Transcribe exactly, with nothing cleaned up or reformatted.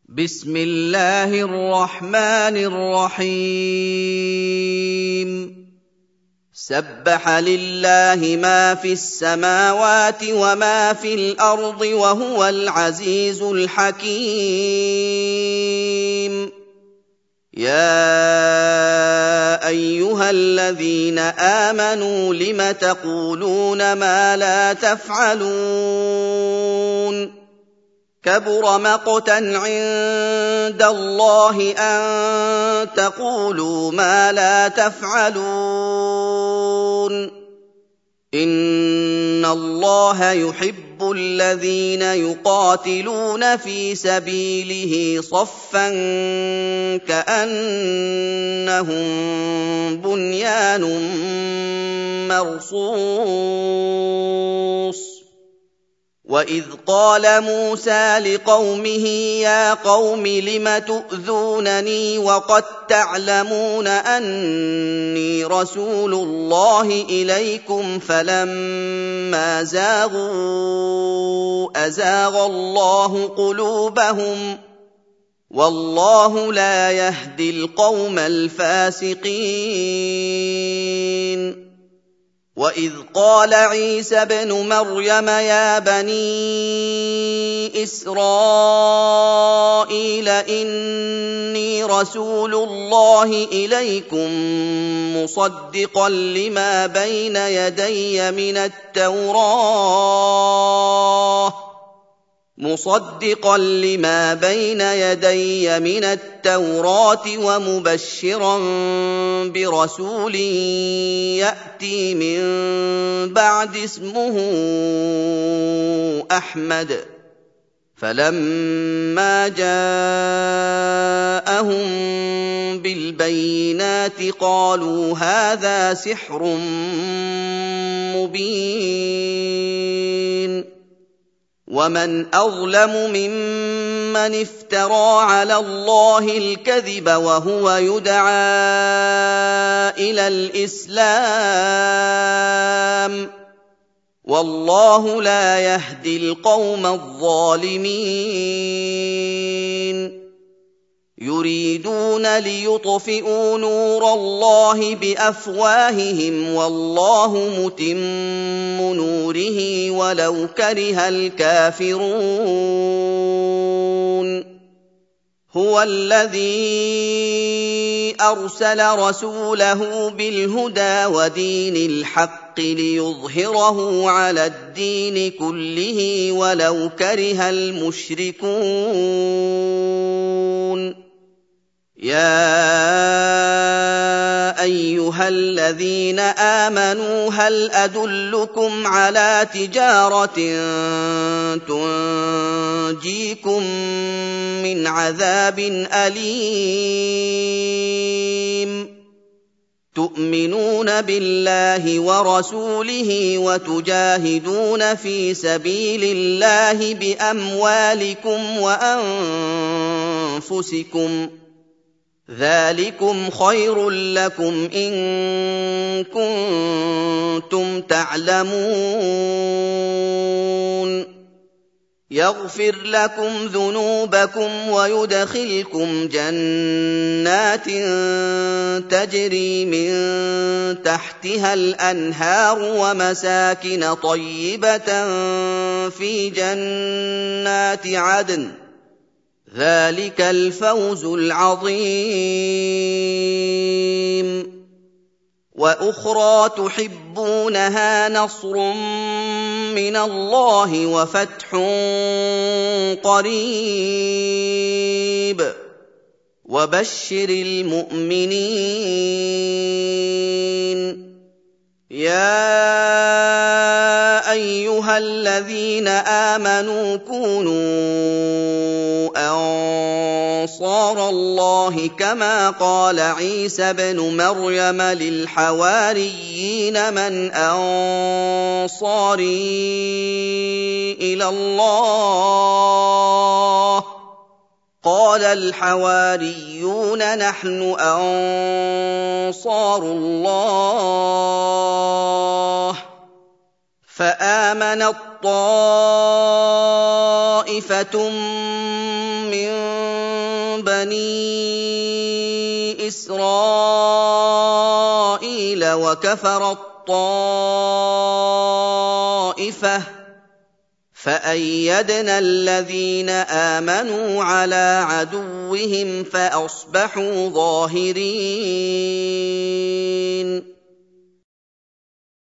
بسم الله الرحمن الرحيم سبح لله ما في السماوات وما في الأرض وهو العزيز الحكيم يا أيها الذين آمنوا لم تقولون ما لا تفعلون كبر مقتا عند الله أن تقولوا ما لا تفعلون إن الله يحب الذين يقاتلون في سبيله صفا كأنهم بنيان مرصوص وَإِذْ قَالَ مُوسَىٰ لِقَوْمِهِ يَا قَوْمِ لِمَ تُؤْذُونَنِي وَقَد تَّعْلَمُونَ أَنِّي رَسُولُ اللَّهِ إِلَيْكُمْ فَلَمَّا زَاغُوا أَزَاغَ اللَّهُ قُلُوبَهُمْ ۚ وَاللَّهُ لَا يَهْدِي الْقَوْمَ الْفَاسِقِينَ وَإِذْ قَالَ عِيسَى ابْنُ مَرْيَمَ يَا بَنِي إِسْرَائِيلَ إِنِّي رَسُولُ اللَّهِ إِلَيْكُم مُّصَدِّقًا لِّمَا بَيْنَ يَدَيَّ مِنَ التَّوْرَاةِ مُصَدِّقًا لِّمَا بَيْنَ يَدَيَّ مِنَ التَّوْرَاةِ وَمُبَشِّرًا بِرَسُولٍ يَأْتِي مِن بَعْدِي اسْمُهُ أَحْمَدُ ۖ فَلَمَّا جَاءَهُم بِالْبَيِّنَاتِ قَالُوا هَٰذَا سِحْرٌ مُّبِينٌ وَمَنْ أَظْلَمُ مِمَّنِ افْتَرَىٰ عَلَى اللَّهِ الْكَذِبَ وَهُوَ يُدْعَىٰ إِلَى الْإِسْلَامِ ۚ وَاللَّهُ لَا يَهْدِي الْقَوْمَ الظَّالِمِينَ يُرِيدُونَ لِيُطْفِئُوا نُورَ اللَّهِ بِأَفْوَاهِهِمْ وَاللَّهُ مُتِمُّ نُورِهِ وَلَوْ كَرِهَ الْكَافِرُونَ هُوَ الَّذِي أَرْسَلَ رَسُولَهُ بِالْهُدَىٰ وَدِينِ الْحَقِّ لِيُظْهِرَهُ عَلَى الدِّينِ كُلِّهِ وَلَوْ كَرِهَ الْمُشْرِكُونَ يَا أَيُّهَا الَّذِينَ آمَنُوا هَلْ أَدُلُّكُمْ عَلَىٰ تِجَارَةٍ تُنجِيكُم مِّنْ عَذَابٍ أَلِيمٍ تُؤْمِنُونَ بِاللَّهِ وَرَسُولِهِ وَتُجَاهِدُونَ فِي سَبِيلِ اللَّهِ بِأَمْوَالِكُمْ وَأَنفُسِكُمْ ۚ ذَٰلِكُمْ خَيْرٌ لَّكُمْ إِن كُنتُمْ تَعْلَمُونَ يَغْفِرْ لَكُمْ ذُنُوبَكُمْ وَيُدْخِلْكُمْ جَنَّاتٍ تَجْرِي مِن تَحْتِهَا الْأَنْهَارُ وَمَسَاكِنَ طَيِّبَةً فِي جَنَّاتِ عَدْنٍ ۚ ذَٰلِكَ الْفَوْزُ الْعَظِيمُ وَأُخْرَىٰ تُحِبُّونَهَا نَصْرٌ مِّنَ اللَّهِ وَفَتْحٌ قَرِيبٌ وَبَشِّرِ الْمُؤْمِنِينَ يَا أَيُّهَا الَّذِينَ آمَنُوا كُونُوا أَنصَارَ اللَّهِ كَمَا قَالَ عِيسَى ابْنُ مَرْيَمَ لِلْحَوَارِيِّينَ مَنْ أَنصَارِي إِلَى اللَّهِ قَالَ الْحَوَارِيُّونَ نَحْنُ أَنصَارُ اللَّهِ فَآمَنَت طَّائِفَةٌ مِن بَنِي إِسْرَائِيلَ وَكَفَرَ الطَّائِفَةَ ۖ فَأَيَّدْنَا الَّذِينَ آمَنُوا عَلَىٰ عَدُوِّهِمْ فَأَصْبَحُوا ظَاهِرِينَ